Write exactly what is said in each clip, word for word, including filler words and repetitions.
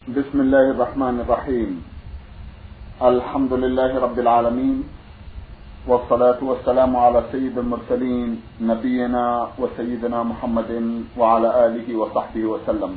بسم الله الرحمن الرحيم. الحمد لله رب العالمين، والصلاة والسلام على سيد المرسلين نبينا وسيدنا محمد وعلى آله وصحبه وسلم.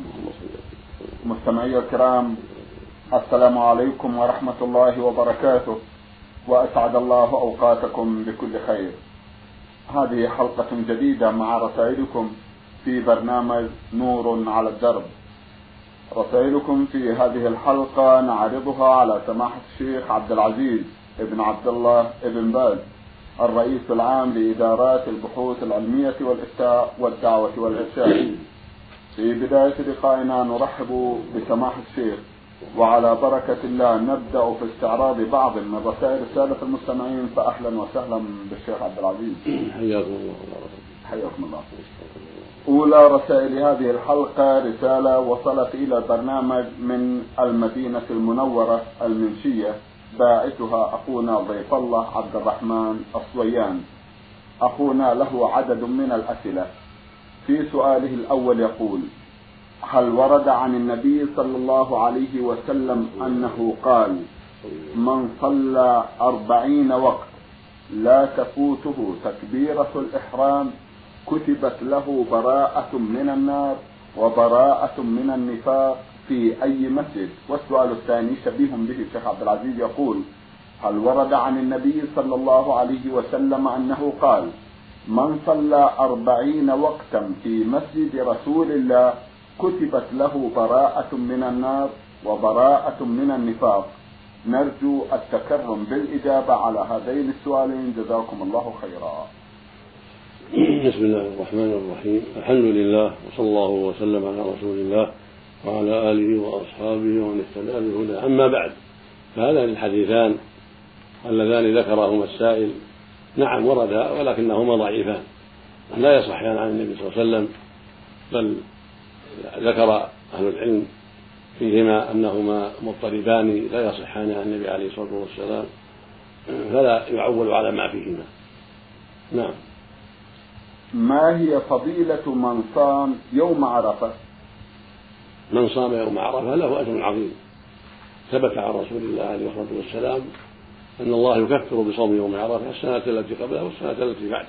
مستمعي الكرام، السلام عليكم ورحمة الله وبركاته، وأسعد الله أوقاتكم بكل خير. هذه حلقة جديدة مع رسائلكم في برنامج نور على الدرب. رسائلكم في هذه الحلقة نعرضها على سماحة الشيخ عبد العزيز ابن عبد الله ابن باز، الرئيس العام لإدارات البحوث العلمية والإفتاء والدعوة والإرشاد. في بداية لقائنا نرحب بسماحة الشيخ، وعلى بركة الله نبدأ في استعراض بعض من رسائل السادة المستمعين. فأهلا وسهلا بالشيخ عبد العزيز. حياكم الله. حياكم الله. أولى رسائل هذه الحلقة رسالة وصلت إلى البرنامج من المدينة المنورة المنشية، باعثها أخونا ضيف الله عبد الرحمن الصويان. أخونا له عدد من الأسئلة. في سؤاله الأول يقول: هل ورد عن النبي صلى الله عليه وسلم أنه قال: من صلى أربعين وقت لا تفوته تكبيرة الإحرام كتبت له براءة من النار وبراءة من النفاق في أي مسجد؟ والسؤال الثاني شبيه به الشيخ عبد العزيز يقول: هل ورد عن النبي صلى الله عليه وسلم أنه قال: من صلى أربعين وقتا في مسجد رسول الله كتبت له براءة من النار وبراءة من النفاق؟ نرجو التكرم بالإجابة على هذين السؤالين، جزاكم الله خيرا. بسم الله الرحمن الرحيم. الحمد لله، وصلى الله وسلم على رسول الله وعلى آله وأصحابه ومن اهتدى بهداه. أما بعد، فهذان الحديثان اللذان ذكرهما السائل نعم وردا، ولكنهما ضعيفان لا يصحان عن النبي صلى الله عليه وسلم، بل ذكر أهل العلم فيهما أنهما مضطربان لا يصحان عن النبي عليه الصلاة والسلام، فلا يعول على ما فيهما. نعم. ما هي فضيلة من صام يوم عرفة؟ من صام يوم عرفة له أجر عظيم. ثبت عن رسول الله عليه الصلاة والسلام أن الله يكفر بصوم يوم عرفة السنة التي قبله والسنة التي بعده،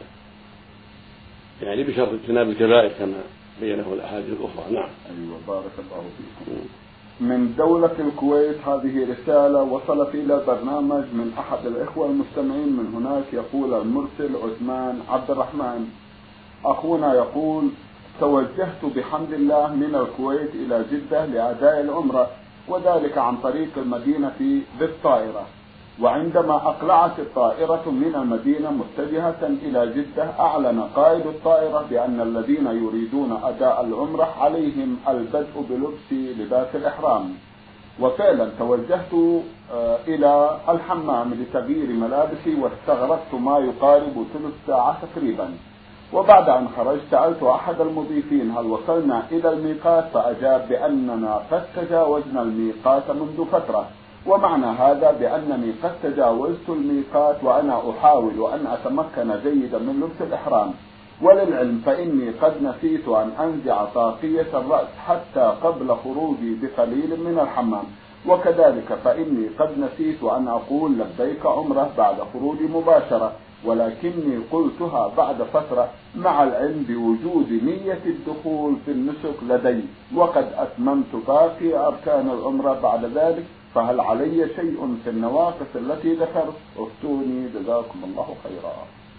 يعني بشرط اجتناب الكبائر كما بينه الأحاديث الأخرى. نعم. أيوة، بارك الله فيكم. من دولة الكويت هذه رسالة وصلت إلى البرنامج من أحد الإخوة المستمعين من هناك. يقول المرسل عثمان عبد الرحمن: أخونا يقول: توجهت بحمد الله من الكويت إلى جدة لأداء العمرة، وذلك عن طريق المدينة بالطائرة، وعندما أقلعت الطائرة من المدينة متجهة إلى جدة أعلن قائد الطائرة بأن الذين يريدون أداء العمرة عليهم البدء بلبس لباس الإحرام. وفعلا توجهت إلى الحمام لتغيير ملابسي، واستغرقت ما يقارب ثلث ساعة تقريبا. وبعد أن خرجت سألت أحد المضيفين: هل وصلنا إلى الميقات؟ فأجاب بأننا قد تجاوزنا الميقات منذ فترة، ومعنى هذا بأنني قد تجاوزت الميقات وأنا أحاول أن أتمكن جيدا من لبس الإحرام. وللعلم فإني قد نسيت أن أنزع طاقية الرأس حتى قبل خروجي بقليل من الحمام، وكذلك فإني قد نسيت أن أقول لبيك عمرة بعد خروجي مباشرة، ولكني قلتها بعد فترة مع العلم بوجود نية الدخول في النسك لدي، وقد أتممت باقي أركان العمرة بعد ذلك، فهل علي شيء في النواقص التي ذكرت؟ افتوني جزاكم الله خيرا.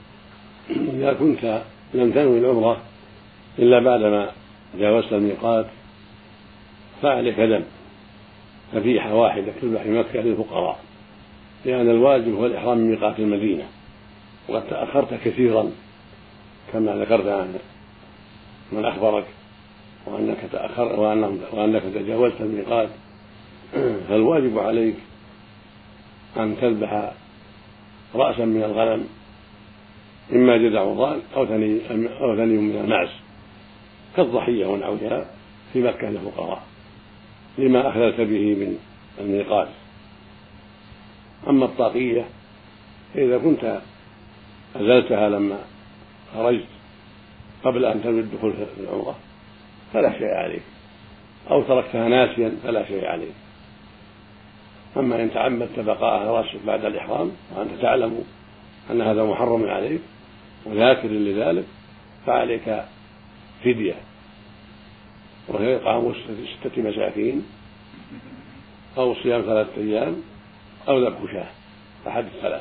إذا كنت لم تنوي العمرة إلا بعدما جاوزت الميقات فعليك دم، ففيحة واحدة تذبح في مكة للفقراء، لأن الواجب هو الإحرام من ميقات المدينة، وقد تأخرت كثيرا كما ذكرت عن من أخبرك وأنك تأخر وأنك تجاوزت الميقات، فالواجب عليك أن تذبح رأسا من الغنم، إما جذع ضال أو ثني أو ثني من المعز كالضحية ونحوها في مكة للفقراء لما أخللت به من الميقات. أما الطاقية فإذا كنت أزلتها لما خرجت قبل أن تنوي الدخول في العمرة فلا شيء عليك، أو تركتها ناسيا فلا شيء عليك. أما إن تعمدت بقاءها راسك بعد الإحرام وأنت تعلم أن هذا محرم عليك وذاكر لذلك فعليك فدية، وهي إطعام ستة مساكين أو صيام ثلاثة أيام أو ذبح شاة، أحد الثلاث،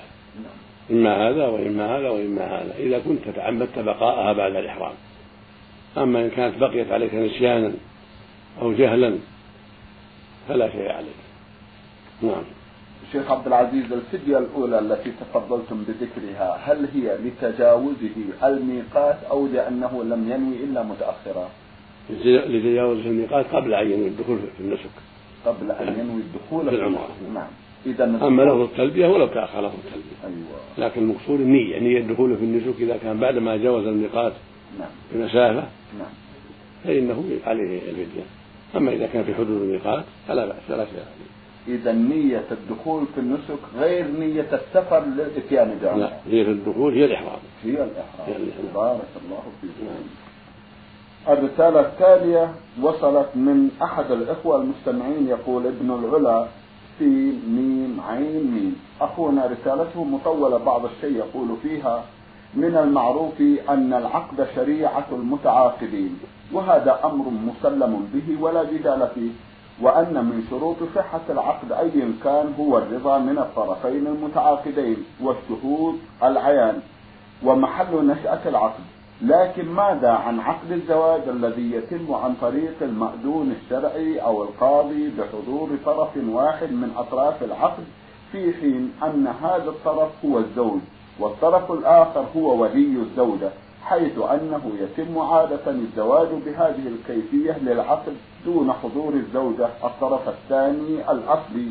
إما هذا وإما هذا وإما هذا إذا كنت تعمدت بقاءها بعد الإحرام. أما إن كانت بقيت عليك نسيانا أو جهلا فلا شيء عليك. نعم. شيخ عبد العزيز، الفدية الأولى التي تفضلتم بذكرها هل هي لتجاوزه الميقات أو لأنه لم ينوي إلا متأخرا؟ لتجاوزه الميقات قبل أن ينوي الدخول في النسك، قبل أن ينوي الدخول في العمرة. نعم. إذا أما لفظ التلبية ولو تأخر لفظ التلبية. أيوة. لكن المقصود النية، نية الدخول في النسك إذا كان بعد ما جاوز الميقات نعم. بمسافة نعم. فإنه عليه الفدية. أما إذا كان في حدود الميقات فلا بأس، لا شيء عليه. إذا نية الدخول في النسك غير نية السفر للإتيان بعمرة. لا، نية الدخول هي الإحرام. هي الإحرام. هي الإحرام. بارك الله فيكم. الرسالة التالية وصلت من أحد الإخوة المستمعين، يقول ابن العلا في ميم عين ميم. أخونا رسالته مطولة بعض الشيء، يقول فيها: من المعروف أن العقد شريعة المتعاقدين، وهذا أمر مسلم به ولا جدال فيه، وأن من شروط صحة العقد أيا كان هو الرضا من الطرفين المتعاقدين والشهود العيان ومحل نشأة العقد. لكن ماذا عن عقد الزواج الذي يتم عن طريق المأذون الشرعي أو القاضي بحضور طرف واحد من أطراف العقد، في حين أن هذا الطرف هو الزوج والطرف الآخر هو ولي الزوجة، حيث أنه يتم عادة الزواج بهذه الكيفية للعقد دون حضور الزوجة الطرف الثاني الأصلي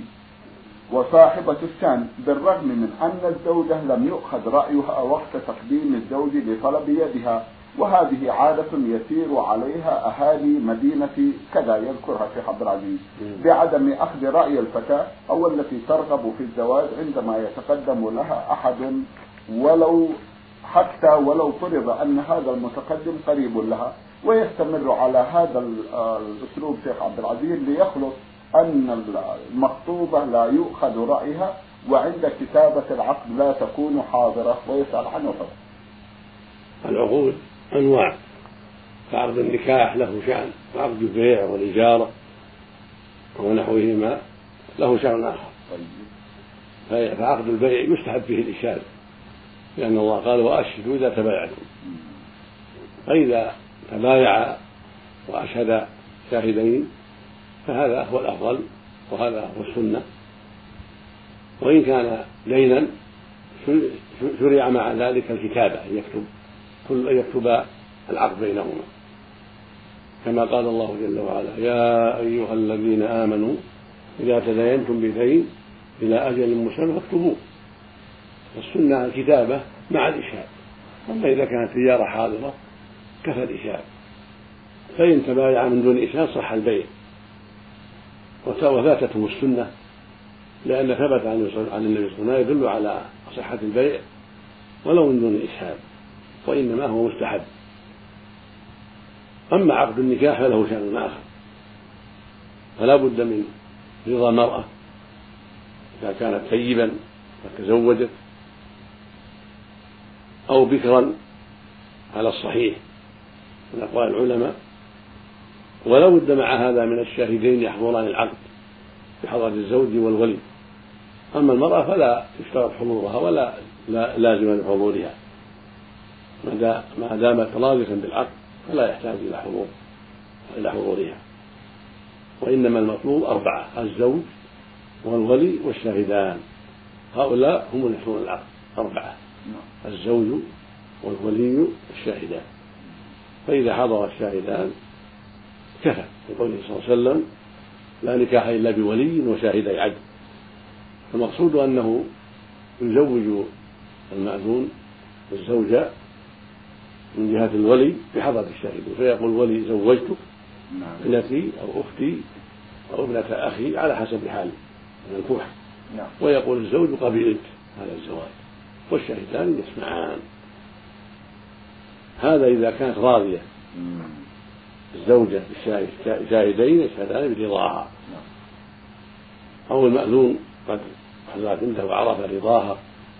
وصاحبة الشأن، بالرغم من أن الزوجة لم يؤخذ رأيها وقت تقديم الزوج لطلب يدها، وهذه عادة يسير عليها أهالي مدينة كذا يذكرها الشيخ عبد العزيز، بعدم أخذ رأي الفتاة أو التي ترغب في الزواج عندما يتقدم لها أحد، ولو حتى ولو فرض أن هذا المتقدم قريب لها، ويستمر على هذا الأسلوب شيخ عبد العزيز ليخلص أن المخطوبة لا يؤخذ رأيها وعند كتابة العقد لا تكون حاضرة، ويسأل عنه فقط. العقود أنواع، فعقد النكاح له شأن، وعقد البيع والإجارة ونحوهما له شأن آخر. فعقد البيع يستحب فيه الإشهاد، لأن الله قال: وأشهدوا إذا تبايعتم. فإذا تبايع وأشهد شاهدين فهذا هو الأفضل وهذا هو السنة. وإن كان دينا شرع مع ذلك الكتابة، أن يكتب كل يكتب العقد بينهما، كما قال الله جل وعلا: يا أيها الذين آمنوا إذا تداينتم بدين إلى أجل مسمى فاكتبوه. السنة الكتابة مع الإشهاد. أما إذا كانت تجارة حاضرة كفى الإشهاد، فإن تبايع من دون إشهاد صح البيع وفاتته السنة، لأن ثبت عن النبي صلى الله عليه وسلم يدل على صحة البيع ولو من دون إشهاد، وإنما هو مستحب. أما عقد النكاح فله شأن آخر، فلا بد من رضا المرأة إذا كانت ثيبا وتزوجت أو بكرا على الصحيح من أقوال العلماء، ولا بد مع هذا من الشاهدين يحضران العقد بحضرة الزوج والولي. أما المرأة فلا يشترط حضورها ولا لازم لحضورها، ما دامت راضية بالعقد فلا يحتاج إلى حضور إلى حضورها. وإنما المطلوب أربعة: الزوج والولي والشاهدان، هؤلاء هم اللي يحضرون العقد، أربعة: الزوج والولي والشاهدان. فإذا حضر الشاهدان كفى، لقوله صلى الله عليه وسلم: لا نكاح إلا بولي وشاهدي عدل. المقصود أنه يزوج المأذون الزوجة من جهة الولي بحضرة الشاهدين، فيقول الولي: زوجتك ابنتي أو أختي أو ابنة أخي على حسب حال المنكوح، ويقول الزوج: قبلت هذا الزواج، والشاهدان يسمعان. هذا إذا كانت راضية. الزوجة شاهدين يشهدان برضاها، أو المأذون قد حضرت عنده وعرف رضاها،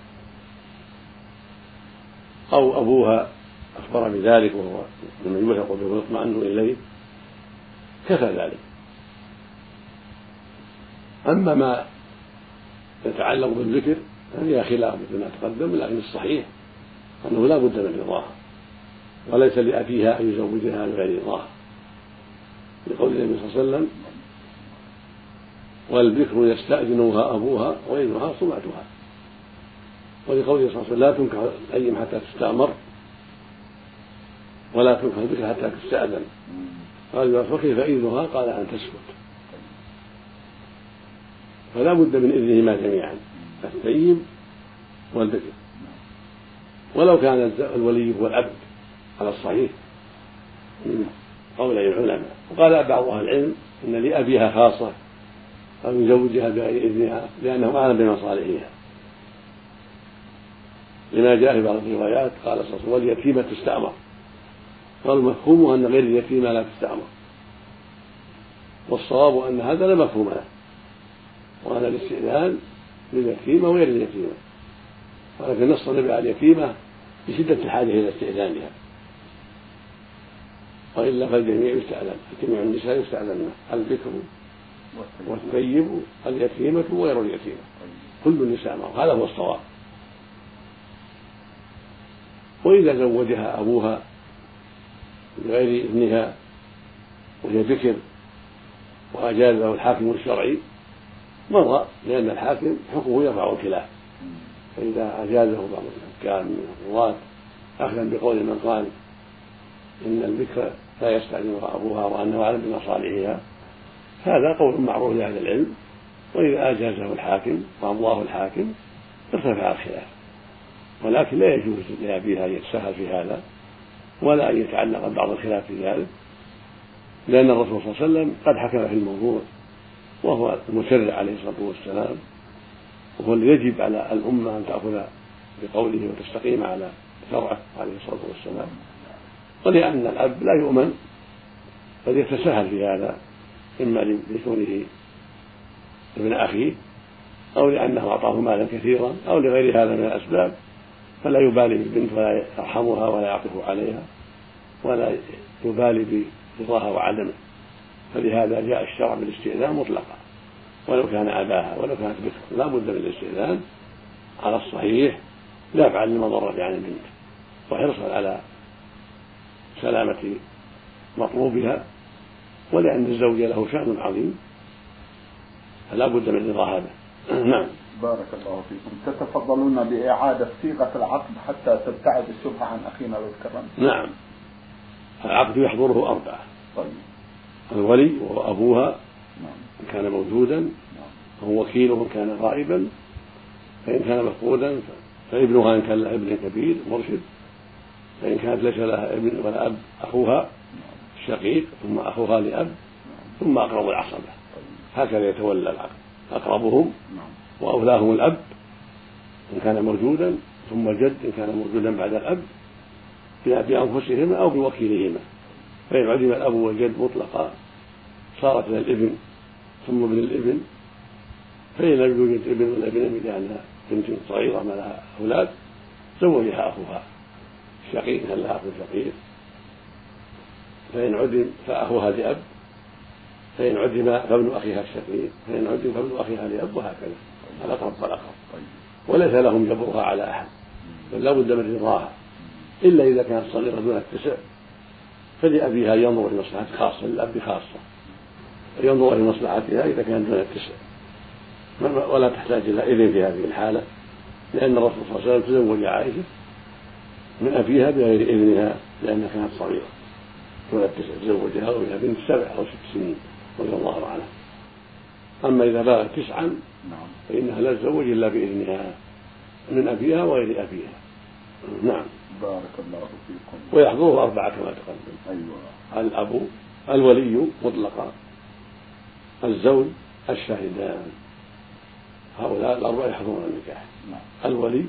أو أبوها أخبر بذلك وهو ممن يوثق به ويطمئن إليه، كفى ذلك. أما ما يتعلق بالذكر ففيها خلاف مثل ما تقدم، لكن الصحيح أنه لا بد من رضاها، وليس لأبيها أن يزوجها بغير رضاها، لقول النبي صلى الله عليه وسلم: والبكر يستأذنها أبوها وإذنها صمتها. ولقوله صلى الله عليه وسلم: لا تنكح الأيم حتى تستأمر ولا تنكح البكر حتى تستأذن. قال: فكيف إذنها؟ قال: أن تسكت. فلا بد من إذنهما جميعا، الثيب والبكر، ولو كان الولي هو الأب على الصحيح من قولي العلماء. وقال بعض أهل العلم إن لأبيها خاصة أو يزوجها بغير إذنها لأنه أعلم بمصالحها، لما جاء في بعض الروايات قال صلى الله عليه وسلم: واليتيمة تستأمر. قالوا مفهومه أن غير اليتيمة لا تستأمر، والصواب أن هذا لا مفهوم له، وأن الاستئذان لليتيمة وغير اليتيمة، ولكن نص النبي على اليتيمة بشدة الحاجة إلى استئذانها، وإلا فالجميع يستأذن، جميع النساء يستأذن: البكر والثيب اليتيمة وغير اليتيمة، كل النساء معه، هذا هو الصواب. وإذا زوجها أبوها بغير إذنها وهي بكر وأجاز له الحاكم الشرعي مضى، لأن الحاكم حكمه يرفع الخلاف، فإذا أجازه بعض الحكام من القضاة أخذا بقول من قال إن البكر لا يستأذنها أبوها وأنه أعلم بمصالحها، هذا قول معروف لأهل العلم. وإذا أجازه الحاكم وأمضاه الحاكم ارتفع الخلاف، ولكن لا يجوز لأبيها أن يتساهل في هذا ولا أن يتعلق بعض الخلاف في ذلك، لأن الرسول صلى الله عليه وسلم قد حكم في الموضوع، وهو المشرع عليه الصلاة والسلام، وهو الذي يجب على الأمة أن تأخذ بقوله وتستقيم على شرعه عليه الصلاة والسلام. ولأن الأب لا يؤمن قد يتساهل في هذا، إما لكونه ابن أخيه أو لأنه أعطاه مالا كثيرا أو لغير هذا من الأسباب، فلا يبالي بالبنت ولا يرحمها ولا يعطف عليها ولا يبالي برضاها وعدمه، فلهذا جاء الشرع بالاستئذان مطلقا ولو كان أباها ولو كانت بكر، لا بد من الاستئذان على الصحيح دافعا للمضرة عن البنت وحرصا على سلامة مطلوبها، ولأن الزوج له شأن عظيم فلا بد من رضا هذا. نعم. بارك الله فيكم. تتفضلون بإعادة صيغة العقد حتى تبتعد الشبهة عن أخينا لو تكرم؟ نعم. العقد يحضره أربعة. طيب. الولي وهو أبوها نعم. إن كان موجودا، نعم. وهو وكيله إن كان غائبا، فإن كان مفقودا فابنها إن كان لها ابن كبير مرشد، فإن كانت ليس لها ابن ولا أب أخوها الشقيق، ثم أخوها لأب، ثم أقرب العصبة. هكذا يتولى العقد أقربهم وأولاهم الأب إن كان موجودا، ثم الجد إن كان موجودا بعد الأب بأنفسهما أو بوكيلهما. فإن عدم الأب والجد مطلقا صارت إلى الابن ثم ابن الابن، فإن لم يوجد ابن ولا ابن لأنها بنت صغيرة ما لها أولاد زوجها أخوها الشقيق كان لها أخو شقيق، فإن عدم فأخوها لأب، فإن عدم فابن أخيها الشقيق، فإن عدم فابن أخيها لأب، وهكذا الأقرب فالأقرب. وليس لهم جبرها على أحد، بل لا بد من رضاها، إلا إذا كانت صغيرة دون التسع فلأبيها ينظر إلى مصلحة خاصة، للأب خاصة ينظر إلى مصلحتها إذا كانت دون التسع، ولا تحتاج إلى إذن في هذه الحالة، لأن الرسول صلى الله عليه وسلم تزوج عائشة من أبيها بغير إذنها لأنها كانت صغيرة دون التسع، تزوجها وهي بنت سبع أو ست سنين رضي الله عنها. أما إذا بلغت تسعا فإنها لا تزوج إلا بإذنها من أبيها وغير أبيها. نعم. بارك الله فيكم. ويحضره أربعة كما تقدم. أيوة. الأب، الولي مطلقا، الزوج، الشاهدان، هؤلاء الأربعة يحضرون النكاح. نعم. الولي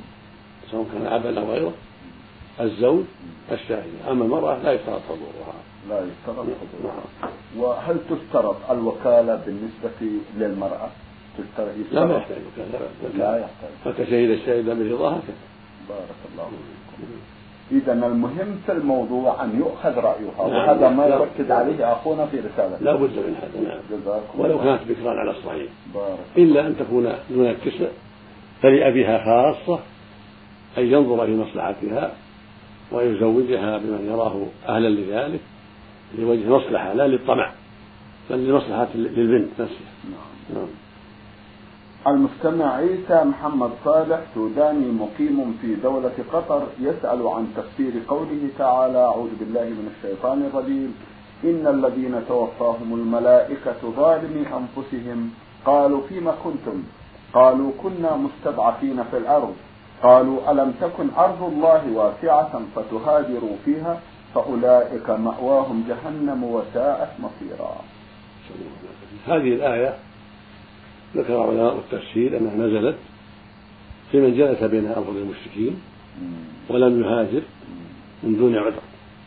سواء كان أبا أو غيره، الزوج، الشاهدان. أما المرأة لا يشترط حضورها. لا يشترط حضورها. وهل تشترط الوكالة بالنسبة للمرأة؟ لا ما يحتاج وكالة. لا يحتاج. فتشهد الشاهد برضاها. بارك الله فيكم. إذا المهم في الموضوع أن يؤخذ رأيها، نعم. وهذا ما يركز عليه أخونا في رسالة. لا بد من هذا. نعم. جزاكم ولو الله. كانت بكرا على الصحيح. بارك. إلا أن تكون دون التسع، فلأبيها خاصة أن ينظر في مصلحتها ويزوجها بمن يراه أهلا لذلك لوجه مصلحة لا للطمع، بل لمصلحة للبنت نفسها. نعم. نعم. المستمع عيسى محمد صالح سوداني مقيم في دولة قطر يسأل عن تفسير قوله تعالى: أعوذ بالله من الشيطان الرجيم، إن الذين توفاهم الملائكة ظالمي أنفسهم قالوا فيما كنتم؟ قالوا كنا مستضعفين في الأرض. قالوا ألم تكن أرض الله واسعة فتهاجروا فيها فأولئك مأواهم جهنم وساءت مصيرا. هذه الآية ذكر علماء التفسير أنها نزلت في من جلس بين أظهر المشركين ولم يهاجر من دون عذر،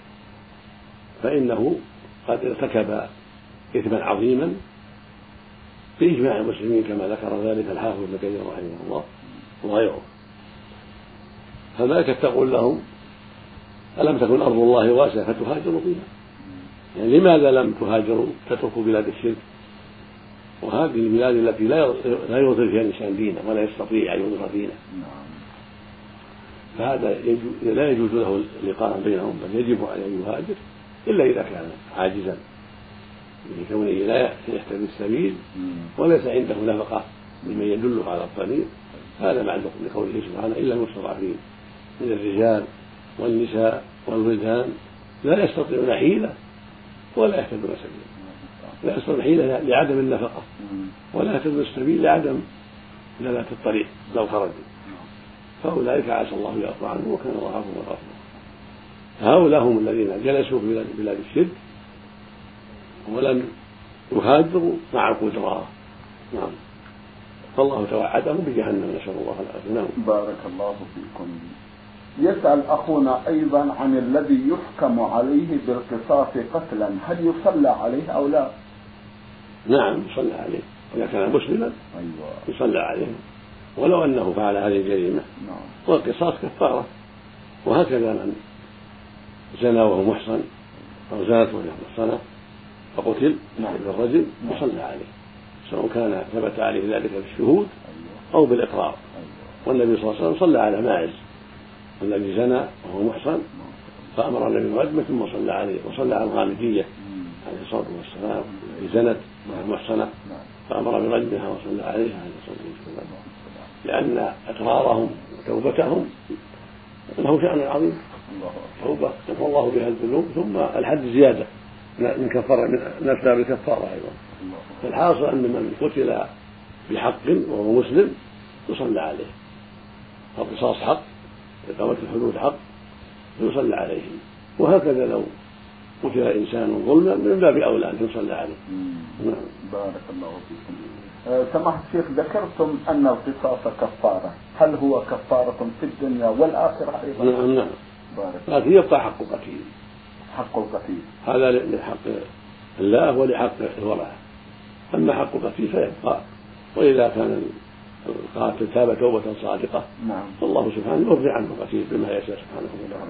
فإنه قد ارتكب إثما عظيما بإجماع المسلمين كما ذكر ذلك الحافظ ابن كثير رحمه الله وغيره. فالملائكة تقول لهم: ألم تكن أرض الله واسعة فتهاجروا فيها؟ يعني لماذا لم تهاجروا تتركوا بلاد الشرك وهذه البلاد التي لا يظهر فيها الإنسان دينه ولا يستطيع أن يظهر دينه؟ فهذا لا يجوز له اللقاء بينهم، بل يجب عليه أن يهاجر إلا إذا كان عاجزا لكونه لا يهتدي السبيل وليس عنده نفقة لمن يدله على الطريق. هذا معلوم لقوله سبحانه: إلا المستضعفين من الرجال والنساء والولدان لا يستطيعون حيلة ولا يهتدون سبيلا. لا يستطيعون حيلة لعدم النفقة ولا يهتدون السبيل لعدم دلالة الطريق لو خرجوا، فأولئك عسى الله يعفو عنهم وكان الله عفوا غفورا. هؤلاء هم الذين جلسوا في بلاد الشرك ولم يهاجروا مع القدرة. نعم. فالله توعدهم بجهنم، نسأل الله العافية. بارك الله فيكم. يسأل أخونا أيضا عن الذي يحكم عليه بالقصاص قتلا، هل يصلى عليه أو لا؟ نعم يصلى عليه إذا كان مسلما. أيوة. يصلى عليه ولو أنه فعل هذه الجريمة. نعم. والقصاص كفارة، وهكذا من زنى وهو محصن أو زنت وهي محصنة فقتل بالرجل يصلى عليه، سواء كان ثبت عليه ذلك بالشهود أو بالإقرار. والنبي صلى الله عليه وسلم صلى على ماعز الذي زنى وهو محصن فأمر النبي برجمه ثم صلى عليه، وصلى على الغامدية عليه الصلاة والسلام التي زنت وهي محصنة فأمر برجمها وصلى عليها عليه الصلاة والسلام، لأن إقرارهم وتوبتهم له شأن عظيم. توبة يغفر الله بها الذنوب، ثم الحد زيادة من كفارة من أسباب الكفارة أيضا. فالحاصل أن من قتل بحق وهو مسلم يصلى عليه، القصاص حق، إقامة الحدود حق، يصلى عليه. وهكذا لو قتل إنسان ظلما من باب أولى أن يصلى عليه. نعم. بارك الله فيكم. أه سماحة الشيخ، ذكرتم أن القصاص كفارة، هل هو كفارة في الدنيا والآخرة أيضا؟ نعم نعم. لكن يبقى حق القتيل. حق القتيل هذا لحق الله ولحق الورثة. أما حق القتيل فيبقى، وإذا كان القاتل تاب توبة صادقة نعم فالله سبحانه يرضي عنه القتيل بما يشاء سبحانه وتعالى.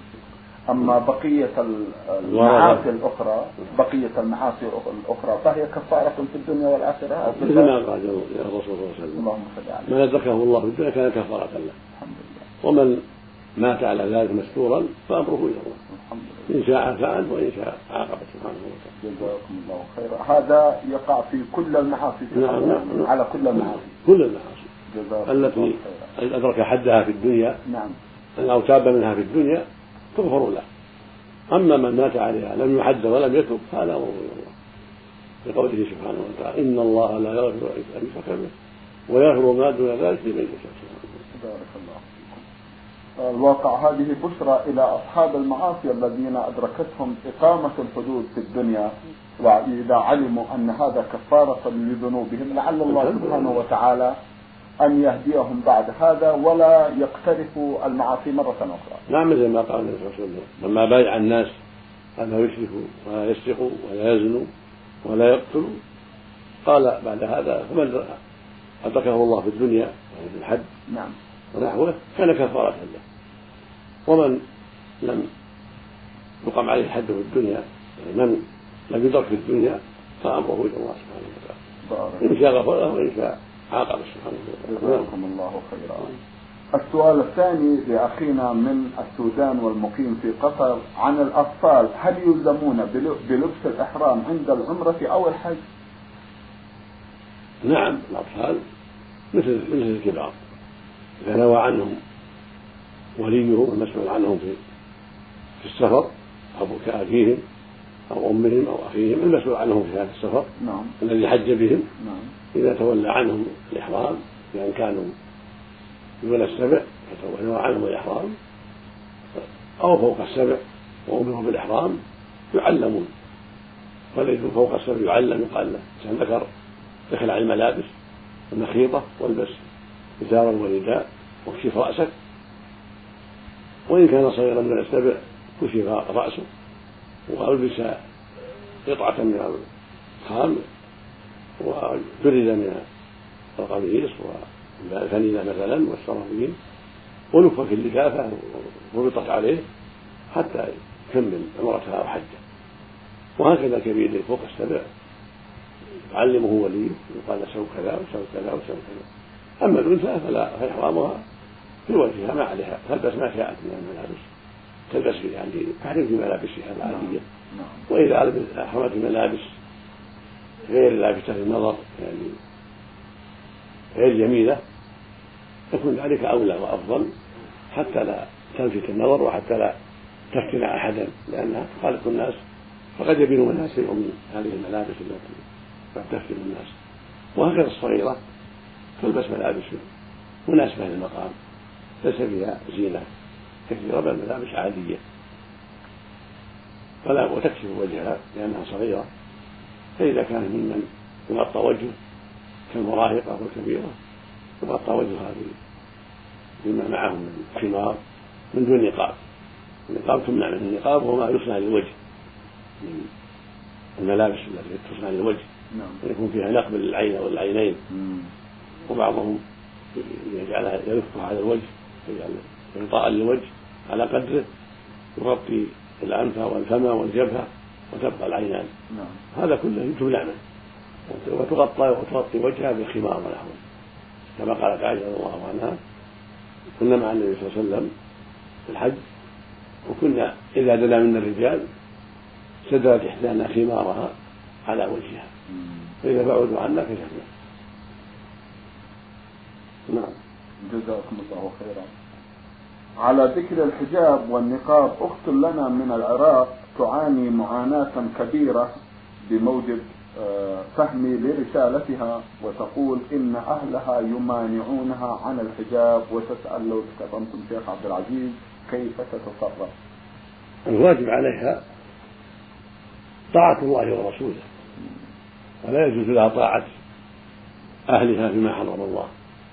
أما بقية المعاصي الأخرى بقية المعاصي الأخرى فهي كفارة في الدنيا والآخرة مثل ما قال الرسول صلى الله عليه وسلم: اللهم صل عليه، من أدركه الله في الدنيا كان كفارة له. الحمد لله. ومن مات على ذلك مستورا فأمره إلى الله، الحمد لله. إن شاء فعل وإن شاء عاقب سبحانه وتعالى. جزاكم الله خيرا. هذا يقع في كل المعاصي. نعم نعم. على كل المعاصي. كل المعاصي التي أدرك حدها في الدنيا نعم أو تاب منها في الدنيا تغفر له. أما من مات عليها لم يحد ولم يتب فهذا أمره إلى الله، لقوله سبحانه وتعالى: إن الله لا يغفر أن يشرك به ويغفر ما دون ذلك لمن يشاء. بارك الله فيكم. الواقع هذه بشرى إلى أصحاب المعاصي الذين أدركتهم إقامة الحدود في الدنيا، وإذا علموا أن هذا كفارة لذنوبهم لعل الله سبحانه وتعالى أن يهديهم بعد هذا ولا يقترفوا المعاصي مرة أخرى. نعم، مثل ما قال النبي صلى الله عليه وسلم: لما بايع الناس أنه يشرك ولا يسرق ولا يزن ولا يقتل. قال بعد هذا فمن أدركه الله في الدنيا يعني في الحد نعم ونحوه كان كفارة له، ومن لم يقم عليه الحد في الدنيا يعني من لم يدرك في الدنيا فأمره إلى الله سبحانه وتعالى، إن شاء غفر له وإن شاء عاقب سبحانه وتعالى. جزاكم الله خيرا. السؤال الثاني لأخينا من السودان والمقيم في قطر عن الأطفال، هل يلزمون بلبس الإحرام عند العمرة أو الحج؟ نعم الأطفال مثل مثل الكبار إذا نوى عنهم وليهم المسؤول عنهم في في السفر أو كأبيهم أو أمهم أو أخيهم المسؤول عنهم في هذا السفر نعم. الذي حج بهم نعم. إذا تولى عنهم الإحرام بأن كانوا دون السبع فتولى عنهم الإحرام أو فوق السبع وأمروا بالإحرام يعلمون، والذي فوق السبع يعلم يقال له إنسان ذكر اخلع الملابس والمخيطة والبس إزارا ورداء واكشف رأسك، وإن كان صغيرا من السبع كشف رأسه وألبس قطعة من الخام وجرد من القميص والفنيلة مثلا والسراويل ولف في اللفافة وربطت عليه حتى يكمل عمرتها وحجه. وهكذا كبير فوق السبع يعلمه وليه يقال سو كذا وسو كذا وسو كذا. أما الأنثى فلا فإحرامها في وجهها ما عليها تلبس ما شاءت من الملابس تلبس يعني تحرم في ملابسها العادية، وإذا أحرمت ملابس غير لابسة للنظر يعني غير جميلة يكون ذلك أولى وأفضل حتى لا تلفت النظر وحتى لا تفتن أحدا، لأنها تخالف الناس فقد يبين منها شيء من هذه الملابس التي قد تفتن الناس. وهكذا الصغيرة تلبس ملابس مناسبة للمقام ليس فيها زينة كثيرة بل ملابس عادية ولا وتكشف وجهها لأنها صغيرة. فإذا كان ممن يغطى وجهه كالمراهقة والكبيرة يغطى وجهها بما معه من خمار من دون نقاب. النقاب تمنع من النقاب وهو ما يصنع للوجه من الملابس التي تصنع للوجه يكون فيها نقب للعين والعينين، وبعضهم يجعلها يلفها على الوجه يجعل غطاء للوجه على قدره يغطي الأنف والفم والجبهة وتبقى العينان. هذا كله تمنع منه وتغطى وتغطي وجهها بالخمار ونحوه كما قالت عائشة رضي الله عنها كنا مع النبي صلى الله عليه وسلم في الحج وكنا إذا دنا منا الرجال سدلت إحدانا خمارها على وجهها فإذا بعدوا عنا كشفنا. نعم جزاكم الله خيرا. على ذكر الحجاب والنقاب، أخت لنا من العراق تعاني معاناة كبيرة بموجب فهمي لرسالتها، وتقول إن أهلها يمانعونها عن الحجاب وتسأل لو تكرمتم شيخ عبد العزيز كيف تتصرف؟ الواجب عليها طاعة الله ورسوله ولا يجوز لها طاعة أهلها فيما حرم الله،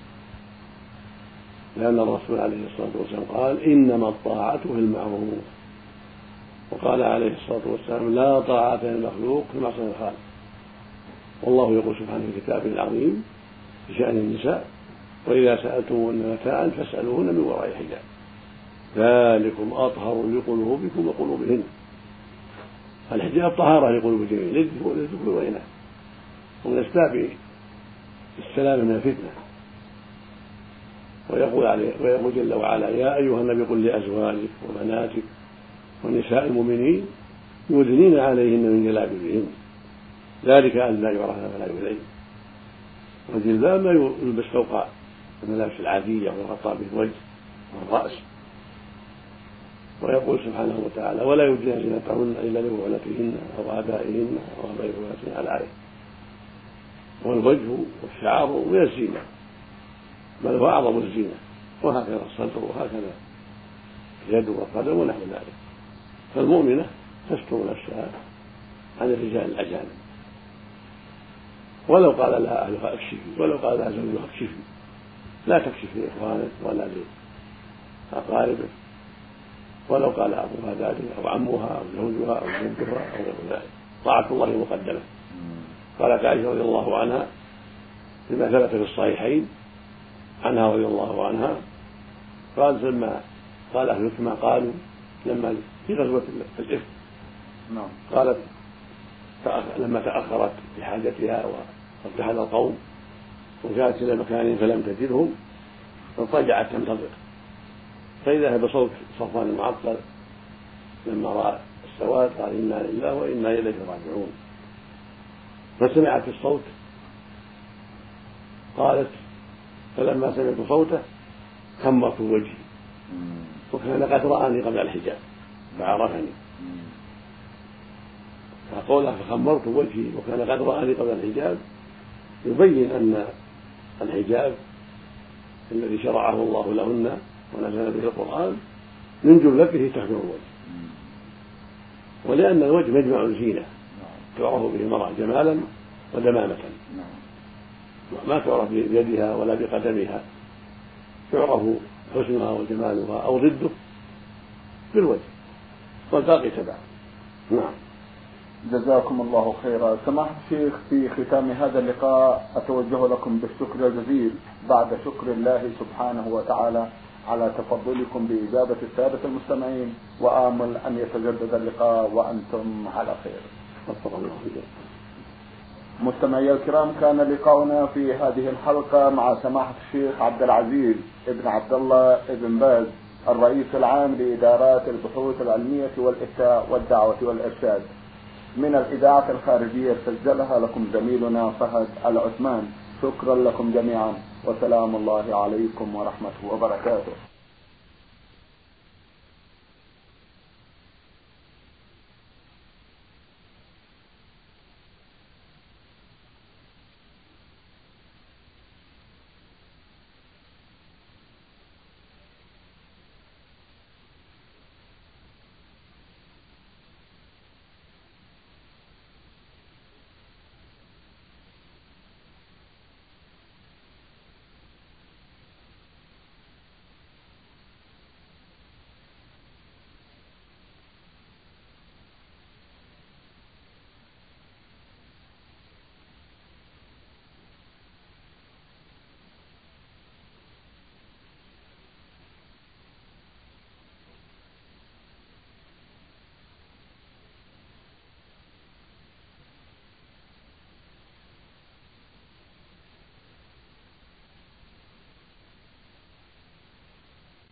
لأن الرسول عليه الصلاة والسلام قال إنما الطاعة في المعروف، وقال عليه الصلاة والسلام لا طاعة للمخلوق في معصية الخالق. والله يقول سبحانه في كتابه العظيم في شأن النساء وإذا سألتموهن متاعا فاسألوهن من وراء حجاب ذلكم أطهر لقلوبكم وقلوبهن. الحجاب طهارة لقلوب الجميع للذكور والإناث ومن أسباب السلامة من الفتنة. ويقول عليه ويقول جل وعلا يا أيها النبي قل لأزواجك وبناتك ونساء المؤمنين يدنين عليهن من جلابيبهن ذلك أدنى يعرفن فلا يؤذين. والجلباب ما يلبس فوق الملابس العادية ويغطى به الوجه والرأس. ويقول سبحانه وتعالى ولا يبدين زينتهن إلا لبعولتهن أو آبائهن أو آباء بعولتهن على الآية. والوجه والشعر من الزينة بل هو أعظم الزينة، وهكذا الصدر وهكذا اليد والقدم ونحو ذلك. فالمؤمنة تستر نفسها عن الرجال الأجانب ولو قال لها أهلها اكشفي ولو قال لها زوجها اكشفي لا تكشف لإخوانك ولا لأقاربك ولو قال أبوها ذلك أو عمها أو زوجها أو جدها أو غير ذلك، طاعة الله مقدمة. قالت عائشة رضي الله عنها بما ثبت في الصحيحين عنها رضي الله عنها، قالت لما قال أهل الإفك ما قالوا لما في غزوة الإفك، قالت لما تأخرت في حاجتها وارتحل القوم وجاءت إلى مكان فلم تجدهم فاضطجعت تنتظر، فإذا ذهب صوت صفوان المعطل لما رأى السواد قال إنا لله وإنا إليه راجعون، فسمعت الصوت قالت فلما سمعت صوته خمرت وجهي وكان قد رآني قبل الحجاب فعرفني، فقولها فخمرت وجهي وكان قد رآني قبل الحجاب يبين أن الحجاب الذي شرعه الله لهن ونزل به القرآن من جملته تحفظ الوجه، ولأن الوجه مجمع الزينة تعرف به المرأة جمالا ودمامة، ما تعرف بيدها ولا بقدمها، تعرف حسنها وجمالها أو ضده بالوجه والباقي تبع. نعم. جزاكم الله خيرا. سماحة الشيخ، في ختام هذا اللقاء أتوجه لكم بالشكر الجزيل بعد شكر الله سبحانه وتعالى على تفضلكم بإجابة السادة المستمعين، وآمل أن يتجدد اللقاء وأنتم على خير. مستمعي الكرام، كان لقاؤنا في هذه الحلقة مع سماحة الشيخ عبد العزيز ابن عبد الله ابن باز، الرئيس العام لإدارات البحوث العلمية والإفتاء والدعوة والإرشاد، من الإذاعة الخارجية سجلها لكم زميلنا فهد العثمان. شكرا لكم جميعا، وسلام الله عليكم ورحمته وبركاته.